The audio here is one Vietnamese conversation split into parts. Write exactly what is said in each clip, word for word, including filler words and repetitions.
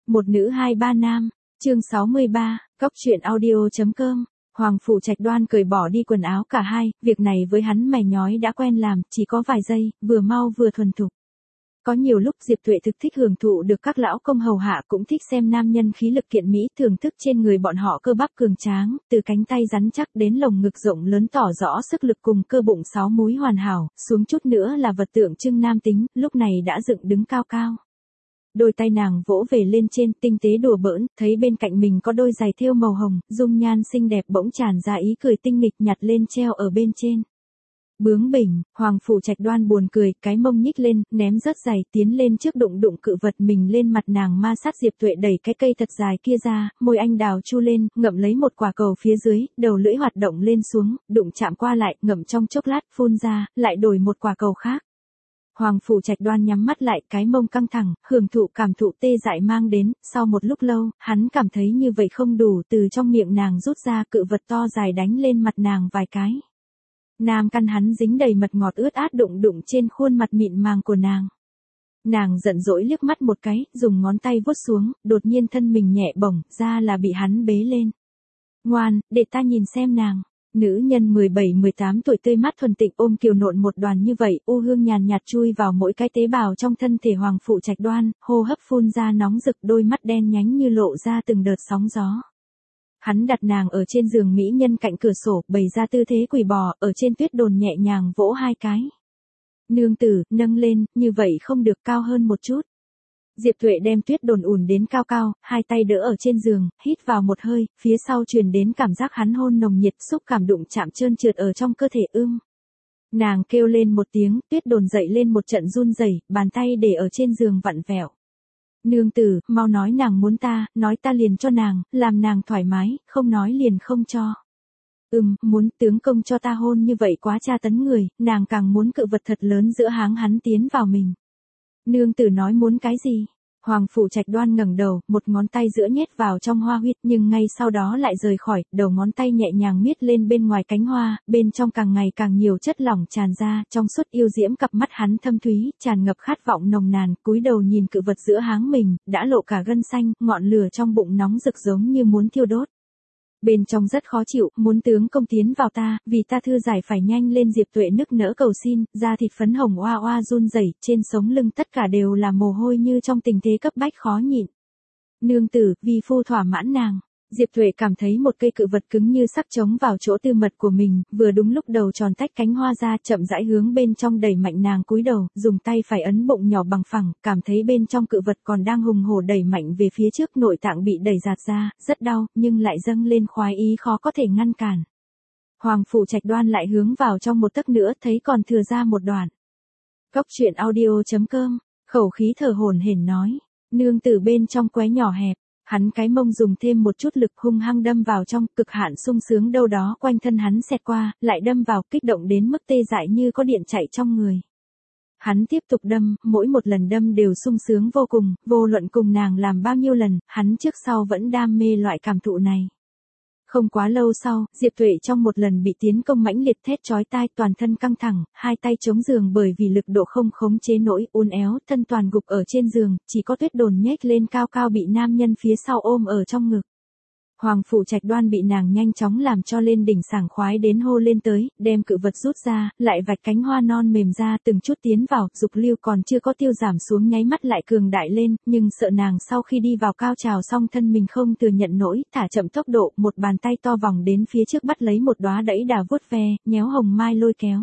Một nữ hai ba nam, chương sáu mươi ba, cóc truyện audio.com. Hoàng Phủ Trạch Đoan cởi bỏ đi quần áo cả hai, việc này với hắn mày nhói đã quen làm, chỉ có vài giây, vừa mau vừa thuần thục. Có nhiều lúc Diệp Tuệ thực thích hưởng thụ được các lão công hầu hạ, cũng thích xem nam nhân khí lực kiện mỹ, thưởng thức trên người bọn họ cơ bắp cường tráng, từ cánh tay rắn chắc đến lồng ngực rộng lớn tỏ rõ sức lực cùng cơ bụng sáu múi hoàn hảo, xuống chút nữa là vật tượng trưng nam tính, lúc này đã dựng đứng cao cao. Đôi tay nàng vỗ về lên trên, tinh tế đùa bỡn, thấy bên cạnh mình có đôi giày thêu màu hồng, dung nhan xinh đẹp bỗng tràn ra ý cười tinh nghịch, nhặt lên treo ở bên trên. Bướng bỉnh, Hoàng Phủ Trạch Đoan buồn cười, cái mông nhích lên, ném rớt giày, tiến lên trước đụng đụng cự vật mình lên mặt nàng ma sát. Diệp Tuệ đẩy cái cây thật dài kia ra, môi anh đào chu lên, ngậm lấy một quả cầu phía dưới, đầu lưỡi hoạt động lên xuống, đụng chạm qua lại, ngậm trong chốc lát, phun ra, lại đổi một quả cầu khác. Hoàng Phủ Trạch Đoan nhắm mắt lại, cái mông căng thẳng, hưởng thụ cảm thụ tê dại mang đến, sau một lúc lâu, hắn cảm thấy như vậy không đủ, từ trong miệng nàng rút ra cự vật to dài đánh lên mặt nàng vài cái. Nam căn hắn dính đầy mật ngọt ướt át đụng đụng trên khuôn mặt mịn màng của nàng. Nàng giận dỗi liếc mắt một cái, dùng ngón tay vuốt xuống, đột nhiên thân mình nhẹ bổng, ra là bị hắn bế lên. Ngoan, để ta nhìn xem nàng. Nữ nhân mười bảy mười tám tuổi tươi mát thuần tịnh ôm kiều nộn một đoàn như vậy, u hương nhàn nhạt chui vào mỗi cái tế bào trong thân thể Hoàng Phủ Trạch Đoan, hô hấp phun ra nóng rực, đôi mắt đen nhánh như lộ ra từng đợt sóng gió. Hắn đặt nàng ở trên giường mỹ nhân cạnh cửa sổ, bày ra tư thế quỳ bò, ở trên tuyết đồn nhẹ nhàng vỗ hai cái. Nương tử, nâng lên, như vậy không được, cao hơn một chút. Diệp Tuệ đem tuyết đồn ủn đến cao cao, hai tay đỡ ở trên giường, hít vào một hơi, phía sau truyền đến cảm giác hắn hôn nồng nhiệt, xúc cảm đụng chạm trơn trượt ở trong cơ thể ưm. Nàng kêu lên một tiếng, tuyết đồn dậy lên một trận run rẩy, bàn tay để ở trên giường vặn vẹo. Nương tử, mau nói nàng muốn ta, nói ta liền cho nàng, làm nàng thoải mái, không nói liền không cho. Ừm, muốn, tướng công cho ta hôn như vậy quá tra tấn người, nàng càng muốn cự vật thật lớn giữa háng hắn tiến vào mình. Nương tử nói muốn cái gì? Hoàng Phủ Trạch Đoan ngẩng đầu, một ngón tay giữa nhét vào trong hoa huyết, nhưng ngay sau đó lại rời khỏi, đầu ngón tay nhẹ nhàng miết lên bên ngoài cánh hoa, bên trong càng ngày càng nhiều chất lỏng tràn ra, trong suốt yêu diễm cặp mắt hắn thâm thúy, tràn ngập khát vọng nồng nàn, cúi đầu nhìn cự vật giữa háng mình, đã lộ cả gân xanh, ngọn lửa trong bụng nóng rực giống như muốn thiêu đốt. Bên trong rất khó chịu, muốn tướng công tiến vào ta, vì ta thư giải phải nhanh lên. Diệp Tuệ nức nở cầu xin, da thịt phấn hồng oa oa run rẩy, trên sống lưng tất cả đều là mồ hôi như trong tình thế cấp bách khó nhịn. Nương tử, vi phu thỏa mãn nàng. Diệp Tuệ cảm thấy một cây cự vật cứng như sắc trống vào chỗ tư mật của mình, vừa đúng lúc đầu tròn tách cánh hoa ra, chậm rãi hướng bên trong đẩy mạnh. Nàng cúi đầu, dùng tay phải ấn bụng nhỏ bằng phẳng, cảm thấy bên trong cự vật còn đang hùng hổ đẩy mạnh về phía trước, nội tạng bị đẩy giạt ra, rất đau, nhưng lại dâng lên khoái ý khó có thể ngăn cản. Hoàng Phủ Trạch Đoan lại hướng vào trong một tấc nữa, thấy còn thừa ra một đoạn. Cóc truyện audio.com, khẩu khí thở hổn hển nói, nương tử bên trong qué nhỏ hẹp. Hắn cái mông dùng thêm một chút lực hung hăng đâm vào trong, cực hạn sung sướng đâu đó quanh thân hắn xẹt qua, lại đâm vào, kích động đến mức tê dại như có điện chạy trong người. Hắn tiếp tục đâm, mỗi một lần đâm đều sung sướng vô cùng, vô luận cùng nàng làm bao nhiêu lần, hắn trước sau vẫn đam mê loại cảm thụ này. Không quá lâu sau, Diệp Tuệ trong một lần bị tiến công mãnh liệt thét chói tai, toàn thân căng thẳng, hai tay chống giường bởi vì lực độ không khống chế nổi, uốn éo, thân toàn gục ở trên giường, chỉ có tuyết đồn nhếch lên cao cao bị nam nhân phía sau ôm ở trong ngực. Hoàng Phủ Trạch Đoan bị nàng nhanh chóng làm cho lên đỉnh sảng khoái đến hô lên tới, đem cự vật rút ra, lại vạch cánh hoa non mềm ra từng chút tiến vào, dục lưu còn chưa có tiêu giảm xuống nháy mắt lại cường đại lên, nhưng sợ nàng sau khi đi vào cao trào xong thân mình không thừa nhận nổi, thả chậm tốc độ, một bàn tay to vòng đến phía trước bắt lấy một đóa đẫy đà vuốt ve, nhéo hồng mai lôi kéo.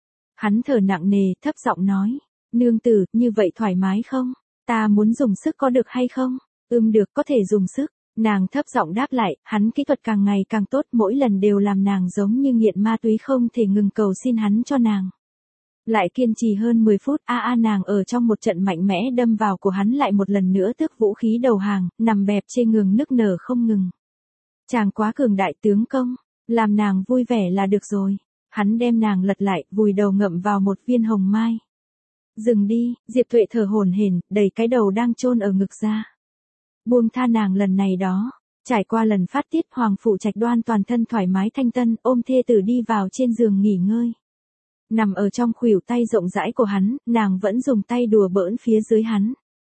Hắn thở nặng nề, thấp giọng nói, nương tử, như vậy thoải mái không? Ta muốn dùng sức có được hay không? Ừm được, có thể dùng sức. Nàng thấp giọng đáp lại, hắn kỹ thuật càng ngày càng tốt, mỗi lần đều làm nàng giống như nghiện ma túy không thể ngừng cầu xin hắn cho nàng. Lại kiên trì hơn mười phút, a a nàng ở trong một trận mạnh mẽ đâm vào của hắn lại một lần nữa tước vũ khí đầu hàng, nằm bẹp trên giường nức nở không ngừng. Chàng quá cường đại tướng công, làm nàng vui vẻ là được rồi. Hắn đem nàng lật lại, vùi đầu ngậm vào một viên hồng mai. Dừng đi, Diệp Tuệ thở hổn hển, đẩy cái đầu đang chôn ở ngực ra. Buông tha nàng lần này đó. Trải qua lần phát tiết, Hoàng Phủ Trạch Đoan toàn thân thoải mái thanh tân, ôm thê tử đi vào trên giường nghỉ ngơi. Nằm ở trong khuỷu tay rộng rãi của hắn, nàng vẫn dùng tay đùa bỡn phía dưới hắn.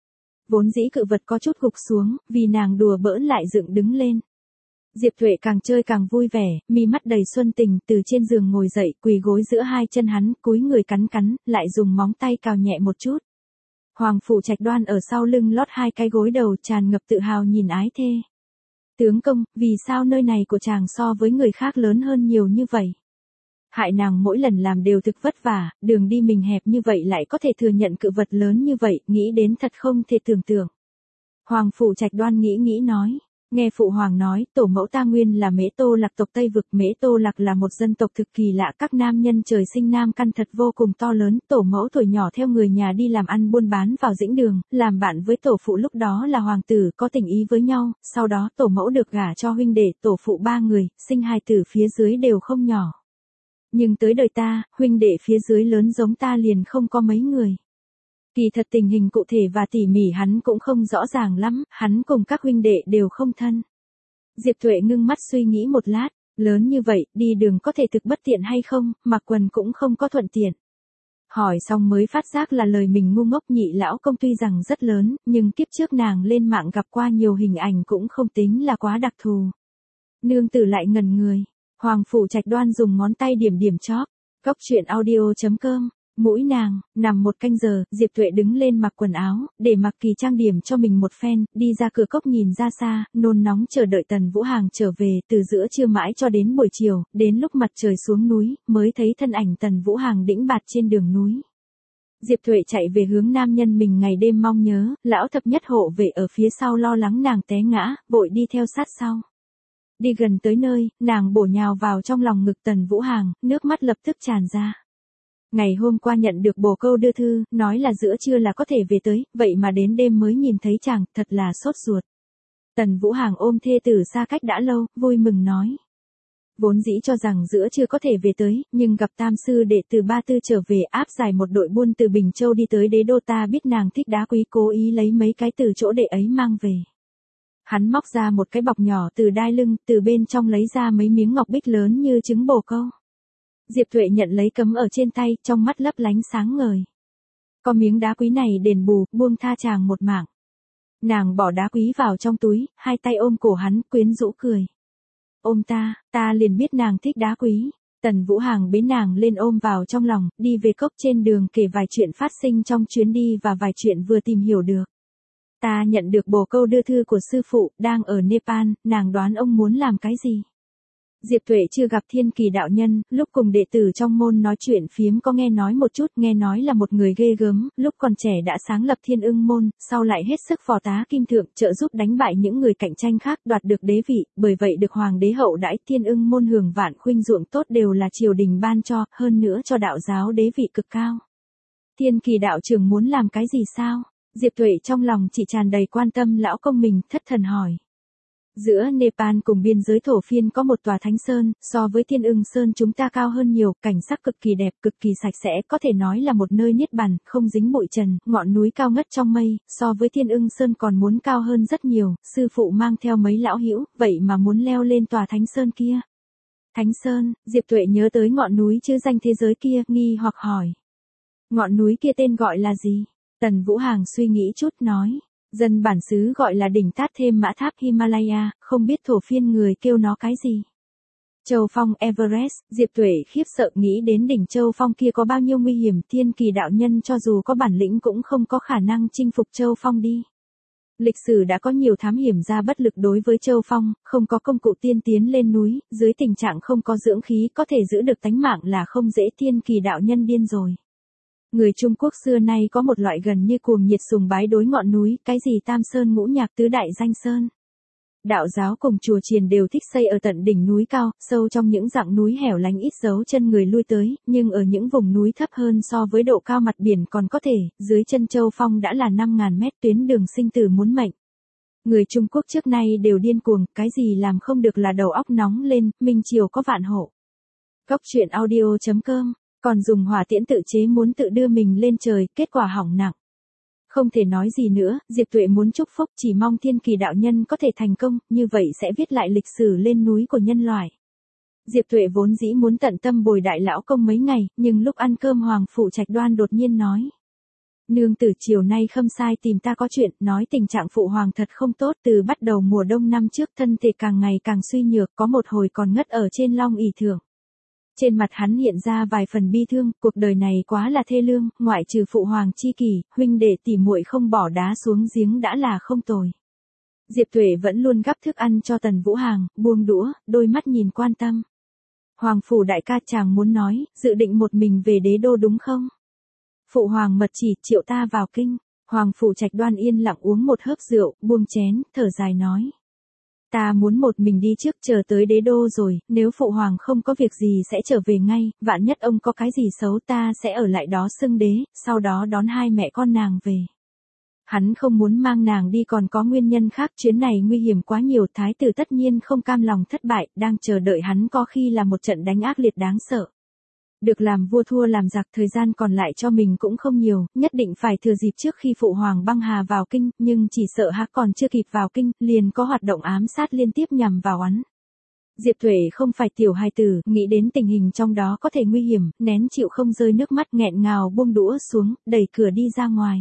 Vốn dĩ cự vật có chút gục xuống, vì nàng đùa bỡn lại dựng đứng lên. Diệp Tuệ càng chơi càng vui vẻ, mi mắt đầy xuân tình, từ trên giường ngồi dậy, quỳ gối giữa hai chân hắn, cúi người cắn cắn, lại dùng móng tay cào nhẹ một chút. Hoàng Phủ Trạch Đoan ở sau lưng lót hai cái gối đầu, tràn ngập tự hào nhìn ái thê. Tướng công, vì sao nơi này của chàng so với người khác lớn hơn nhiều như vậy? Hại nàng mỗi lần làm đều thực vất vả, đường đi mình hẹp như vậy lại có thể thừa nhận cự vật lớn như vậy, nghĩ đến thật không thể tưởng tượng. Hoàng Phủ Trạch Đoan nghĩ nghĩ nói. Nghe phụ hoàng nói, tổ mẫu ta nguyên là Mễ Tô Lạc tộc Tây Vực. Mễ Tô Lạc là một dân tộc thực kỳ lạ, các nam nhân trời sinh nam căn thật vô cùng to lớn. Tổ mẫu tuổi nhỏ theo người nhà đi làm ăn buôn bán vào Dĩnh Đường, làm bạn với tổ phụ lúc đó là hoàng tử, có tình ý với nhau. Sau đó tổ mẫu được gả cho huynh đệ, tổ phụ ba người, sinh hài tử phía dưới đều không nhỏ. Nhưng tới đời ta, huynh đệ phía dưới lớn giống ta liền không có mấy người. Kỳ thật tình hình cụ thể và tỉ mỉ hắn cũng không rõ ràng lắm, hắn cùng các huynh đệ đều không thân. Diệp Tuệ ngưng mắt suy nghĩ một lát, lớn như vậy, đi đường có thể thực bất tiện hay không, mặc quần cũng không có thuận tiện. Hỏi xong mới phát giác là lời mình ngu ngốc. Nhị lão công tuy rằng rất lớn, nhưng kiếp trước nàng lên mạng gặp qua nhiều hình ảnh cũng không tính là quá đặc thù. Nương tử lại ngần người, Hoàng Phủ Trạch Đoan dùng ngón tay điểm điểm chóp, cốc truyện audio chấm com. Mũi nàng, nằm một canh giờ, Diệp Tuệ đứng lên mặc quần áo, để mặc kỳ trang điểm cho mình một phen, đi ra cửa cốc nhìn ra xa, nôn nóng chờ đợi Tần Vũ Hàng trở về, từ giữa trưa mãi cho đến buổi chiều, đến lúc mặt trời xuống núi, mới thấy thân ảnh Tần Vũ Hàng đĩnh bạt trên đường núi. Diệp Tuệ chạy về hướng nam nhân mình ngày đêm mong nhớ, lão thập nhất hộ vệ ở phía sau lo lắng nàng té ngã, vội đi theo sát sau. Đi gần tới nơi, nàng bổ nhào vào trong lòng ngực Tần Vũ Hàng, nước mắt lập tức tràn ra. Ngày hôm qua nhận được bồ câu đưa thư, nói là giữa trưa là có thể về tới, vậy mà đến đêm mới nhìn thấy chàng, thật là sốt ruột. Tần Vũ Hàng ôm thê tử xa cách đã lâu, vui mừng nói. Vốn dĩ cho rằng giữa trưa có thể về tới, nhưng gặp tam sư đệ từ Ba Tư trở về, áp giải một đội buôn từ Bình Châu đi tới Đế Đô, ta biết nàng thích đá quý, cố ý lấy mấy cái từ chỗ đệ ấy mang về. Hắn móc ra một cái bọc nhỏ từ đai lưng, từ bên trong lấy ra mấy miếng ngọc bích lớn như trứng bồ câu. Diệp Tuệ nhận lấy cấm ở trên tay, trong mắt lấp lánh sáng ngời. Có miếng đá quý này đền bù, buông tha chàng một mạng. Nàng bỏ đá quý vào trong túi, hai tay ôm cổ hắn, quyến rũ cười. Ôm ta, ta liền biết nàng thích đá quý. Tần Vũ Hàng bế nàng lên ôm vào trong lòng, đi về cốc trên đường kể vài chuyện phát sinh trong chuyến đi và vài chuyện vừa tìm hiểu được. Ta nhận được bồ câu đưa thư của sư phụ, đang ở Nepal, nàng đoán ông muốn làm cái gì? Diệp Tuệ chưa gặp Thiên Kỳ đạo nhân, lúc cùng đệ tử trong môn nói chuyện phiếm có nghe nói một chút, nghe nói là một người ghê gớm, lúc còn trẻ đã sáng lập Thiên Ưng môn, sau lại hết sức phò tá kim thượng, trợ giúp đánh bại những người cạnh tranh khác, đoạt được đế vị, bởi vậy được hoàng đế hậu đãi. Thiên Ưng môn hưởng vạn khuynh ruộng tốt đều là triều đình ban cho, hơn nữa cho đạo giáo đế vị cực cao. Thiên Kỳ đạo trưởng muốn làm cái gì sao? Diệp Tuệ trong lòng chỉ tràn đầy quan tâm lão công mình, thất thần hỏi. Giữa Nepal cùng biên giới Thổ Phiên có một tòa thánh sơn, so với Thiên Ưng Sơn chúng ta cao hơn nhiều, cảnh sắc cực kỳ đẹp, cực kỳ sạch sẽ, có thể nói là một nơi niết bàn, không dính bụi trần, ngọn núi cao ngất trong mây, so với Thiên Ưng Sơn còn muốn cao hơn rất nhiều. Sư phụ mang theo mấy lão hữu, vậy mà muốn leo lên tòa thánh sơn kia. Thánh Sơn, Diệp Tuệ nhớ tới ngọn núi chữ danh thế giới kia, nghi hoặc hỏi. Ngọn núi kia tên gọi là gì? Tần Vũ Hàng suy nghĩ chút nói. Dân bản xứ gọi là đỉnh Tát Thêm Mã Tháp Himalaya, không biết Thổ Phiên người kêu nó cái gì. Châu Phong Everest, Diệp Tuệ khiếp sợ nghĩ đến đỉnh Châu Phong kia có bao nhiêu nguy hiểm, Thiên Kỳ đạo nhân cho dù có bản lĩnh cũng không có khả năng chinh phục Châu Phong đi. Lịch sử đã có nhiều thám hiểm ra bất lực đối với Châu Phong, không có công cụ tiên tiến lên núi, dưới tình trạng không có dưỡng khí có thể giữ được tánh mạng là không dễ. Thiên Kỳ đạo nhân điên rồi. Người Trung Quốc xưa nay có một loại gần như cuồng nhiệt sùng bái đối ngọn núi, cái gì Tam Sơn Ngũ Nhạc Tứ Đại Danh Sơn. Đạo giáo cùng chùa chiền đều thích xây ở tận đỉnh núi cao, sâu trong những dặng núi hẻo lánh ít dấu chân người lui tới, nhưng ở những vùng núi thấp hơn so với độ cao mặt biển còn có thể, dưới chân Châu Phong đã là năm ngàn mét, tuyến đường sinh tử muốn mệnh. Người Trung Quốc trước nay đều điên cuồng, cái gì làm không được là đầu óc nóng lên, Minh Triều có vạn hộ. Cốc truyện audio chấm com, còn dùng hỏa tiễn tự chế muốn tự đưa mình lên trời, kết quả hỏng nặng. Không thể nói gì nữa, Diệp Tuệ muốn chúc phúc, chỉ mong Thiên Kỳ đạo nhân có thể thành công, như vậy sẽ viết lại lịch sử lên núi của nhân loại. Diệp Tuệ vốn dĩ muốn tận tâm bồi đại lão công mấy ngày, nhưng lúc ăn cơm Hoàng Phủ Trạch Đoan đột nhiên nói. Nương tử chiều nay khâm sai tìm ta có chuyện, nói tình trạng phụ hoàng thật không tốt, từ bắt đầu mùa đông năm trước thân thể càng ngày càng suy nhược, có một hồi còn ngất ở trên long ỷ thượng. Trên mặt hắn hiện ra vài phần bi thương, cuộc đời này quá là thê lương, ngoại trừ phụ hoàng chi kỷ, huynh đệ tỉ muội không bỏ đá xuống giếng đã là không tồi. Diệp Tuệ vẫn luôn gắp thức ăn cho Tần Vũ Hàng, buông đũa, đôi mắt nhìn quan tâm. Hoàng phủ đại ca, chàng muốn nói, dự định một mình về đế đô đúng không? Phụ hoàng mật chỉ triệu ta vào kinh. Hoàng phủ Trạch Đoan yên lặng uống một hớp rượu, buông chén, thở dài nói. Ta muốn một mình đi trước, chờ tới đế đô rồi, nếu phụ hoàng không có việc gì sẽ trở về ngay, vạn nhất ông có cái gì xấu ta sẽ ở lại đó xưng đế, sau đó đón hai mẹ con nàng về. Hắn không muốn mang nàng đi còn có nguyên nhân khác, chuyến này nguy hiểm quá nhiều, thái tử tất nhiên không cam lòng thất bại, đang chờ đợi hắn có khi là một trận đánh ác liệt đáng sợ. Được làm vua thua làm giặc, thời gian còn lại cho mình cũng không nhiều, nhất định phải thừa dịp trước khi phụ hoàng băng hà vào kinh, nhưng chỉ sợ hắn còn chưa kịp vào kinh, liền có hoạt động ám sát liên tiếp nhằm vào hắn. Diệp Tuệ không phải tiểu hài tử, nghĩ đến tình hình trong đó có thể nguy hiểm, nén chịu không rơi nước mắt, nghẹn ngào buông đũa xuống, đẩy cửa đi ra ngoài.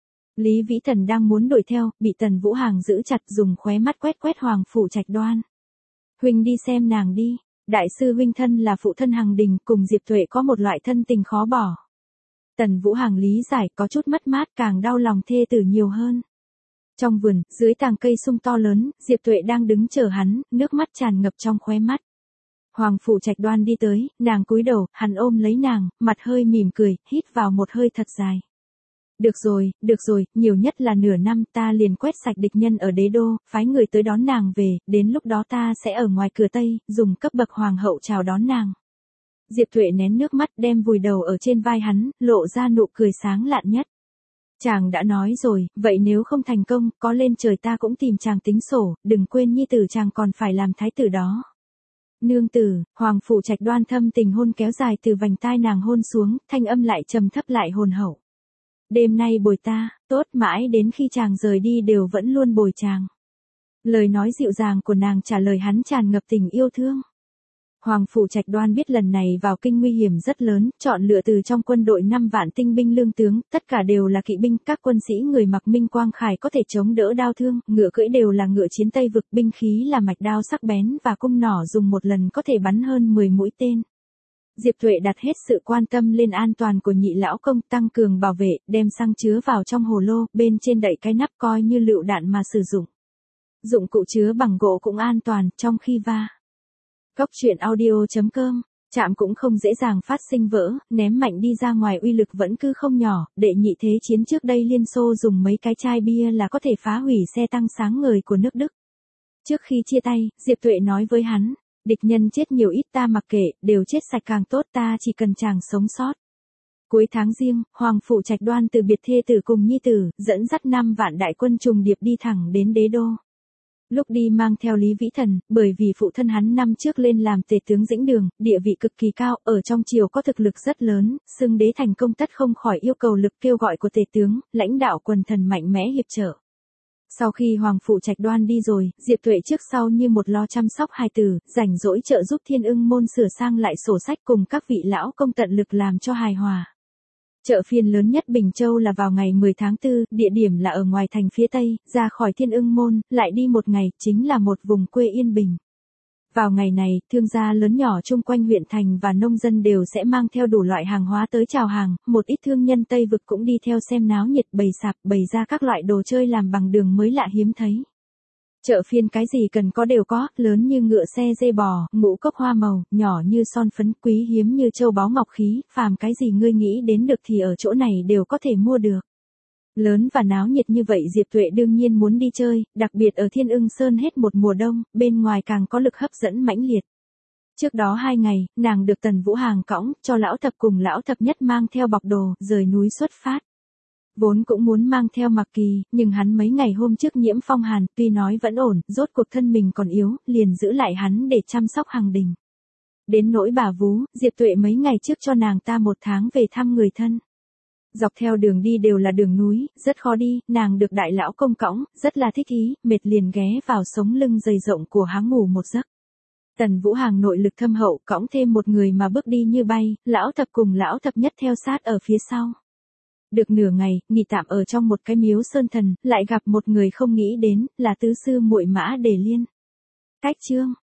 Lý Vĩ Thần đang muốn đuổi theo, bị Tần Vũ Hàng giữ chặt, dùng khóe mắt quét quét Hoàng phủ Trạch Đoan. Huynh đi xem nàng đi. Đại sư huynh thân là phụ thân Hằng Đình, cùng Diệp Tuệ có một loại thân tình khó bỏ. Tần Vũ Hàng lý giải, có chút mất mát, càng đau lòng thê tử nhiều hơn. Trong vườn, dưới tàng cây sung to lớn, Diệp Tuệ đang đứng chờ hắn, nước mắt tràn ngập trong khóe mắt. Hoàng phủ Trạch Đoan đi tới, nàng cúi đầu, hắn ôm lấy nàng, mặt hơi mỉm cười, hít vào một hơi thật dài. Được rồi, được rồi, nhiều nhất là nửa năm ta liền quét sạch địch nhân ở đế đô, phái người tới đón nàng về, đến lúc đó ta sẽ ở ngoài cửa Tây, dùng cấp bậc hoàng hậu chào đón nàng. Diệp Tuệ nén nước mắt đem vùi đầu ở trên vai hắn, lộ ra nụ cười sáng lạn nhất. Chàng đã nói rồi, vậy nếu không thành công, có lên trời ta cũng tìm chàng tính sổ, đừng quên nhi tử chàng còn phải làm thái tử đó. Nương tử, Hoàng phủ Trạch Đoan thâm tình hôn kéo dài từ vành tai nàng hôn xuống, thanh âm lại trầm thấp lại hồn hậu. Đêm nay bồi ta, tốt, mãi đến khi chàng rời đi đều vẫn luôn bồi chàng. Lời nói dịu dàng của nàng trả lời hắn tràn ngập tình yêu thương. Hoàng phủ Trạch Đoan biết lần này vào kinh nguy hiểm rất lớn, chọn lựa từ trong quân đội năm vạn tinh binh lương tướng, tất cả đều là kỵ binh, các quân sĩ người mặc minh quang khải có thể chống đỡ đao thương, ngựa cưỡi đều là ngựa chiến Tây vực, binh khí là mạch đao sắc bén và cung nỏ dùng một lần có thể bắn hơn mười mũi tên. Diệp Tuệ đặt hết sự quan tâm lên an toàn của nhị lão công, tăng cường bảo vệ, đem xăng chứa vào trong hồ lô, bên trên đậy cái nắp coi như lựu đạn mà sử dụng. Dụng cụ chứa bằng gỗ cũng an toàn, trong khi va. Cốc truyện audio chấm com, chạm cũng không dễ dàng phát sinh vỡ, ném mạnh đi ra ngoài uy lực vẫn cứ không nhỏ, đệ nhị thế chiến trước đây Liên Xô dùng mấy cái chai bia là có thể phá hủy xe tăng sáng ngời của nước Đức. Trước khi chia tay, Diệp Tuệ nói với hắn. Địch nhân chết nhiều ít ta mặc kệ, đều chết sạch càng tốt, ta chỉ cần chàng sống sót. Cuối tháng Giêng, Hoàng phủ Trạch Đoan từ biệt thê tử cùng nhi tử, dẫn dắt năm vạn đại quân trùng điệp đi thẳng đến đế đô. Lúc đi mang theo Lý Vĩ Thần, bởi vì phụ thân hắn năm trước lên làm tể tướng Dĩnh Đường, địa vị cực kỳ cao, ở trong triều có thực lực rất lớn, xưng đế thành công tất không khỏi yêu cầu lực kêu gọi của tể tướng, lãnh đạo quần thần mạnh mẽ hiệp trợ. Sau khi Hoàng phủ Trạch Đoan đi rồi, Diệp Tuệ trước sau như một lo chăm sóc hài tử, rảnh rỗi trợ giúp Thiên Ưng môn sửa sang lại sổ sách cùng các vị lão công tận lực làm cho hài hòa. Chợ phiên lớn nhất Bình Châu là vào ngày mười tháng tư, địa điểm là ở ngoài thành phía Tây, ra khỏi Thiên Ưng môn, lại đi một ngày, chính là một vùng quê yên bình. Vào ngày này, thương gia lớn nhỏ chung quanh huyện thành và nông dân đều sẽ mang theo đủ loại hàng hóa tới chào hàng, một ít thương nhân Tây vực cũng đi theo xem náo nhiệt, bày sạp, bày ra các loại đồ chơi làm bằng đường mới lạ hiếm thấy. Chợ phiên cái gì cần có đều có, lớn như ngựa xe dê bò, ngũ cốc hoa màu, nhỏ như son phấn, quý hiếm như châu báu ngọc khí, phàm cái gì ngươi nghĩ đến được thì ở chỗ này đều có thể mua được. Lớn và náo nhiệt như vậy Diệp Tuệ đương nhiên muốn đi chơi, đặc biệt ở Thiên Ưng Sơn hết một mùa đông, bên ngoài càng có lực hấp dẫn mãnh liệt. Trước đó hai ngày, nàng được Tần Vũ Hàng cõng, cho lão thập cùng lão thập nhất mang theo bọc đồ, rời núi xuất phát. Vốn cũng muốn mang theo Mặc Kỳ, nhưng hắn mấy ngày hôm trước nhiễm phong hàn, tuy nói vẫn ổn, rốt cuộc thân mình còn yếu, liền giữ lại hắn để chăm sóc Hằng Đình. Đến nỗi bà vú, Diệp Tuệ mấy ngày trước cho nàng ta một tháng về thăm người thân. Dọc theo đường đi đều là đường núi, rất khó đi, nàng được đại lão công cõng, rất là thích ý, mệt liền ghé vào sống lưng dày rộng của hắn ngủ một giấc. Tần Vũ Hàng nội lực thâm hậu, cõng thêm một người mà bước đi như bay, lão thập cùng lão thập nhất theo sát ở phía sau. Được nửa ngày, nghỉ tạm ở trong một cái miếu sơn thần, lại gặp một người không nghĩ đến, là tứ sư muội Mã Đề Liên. Cách chương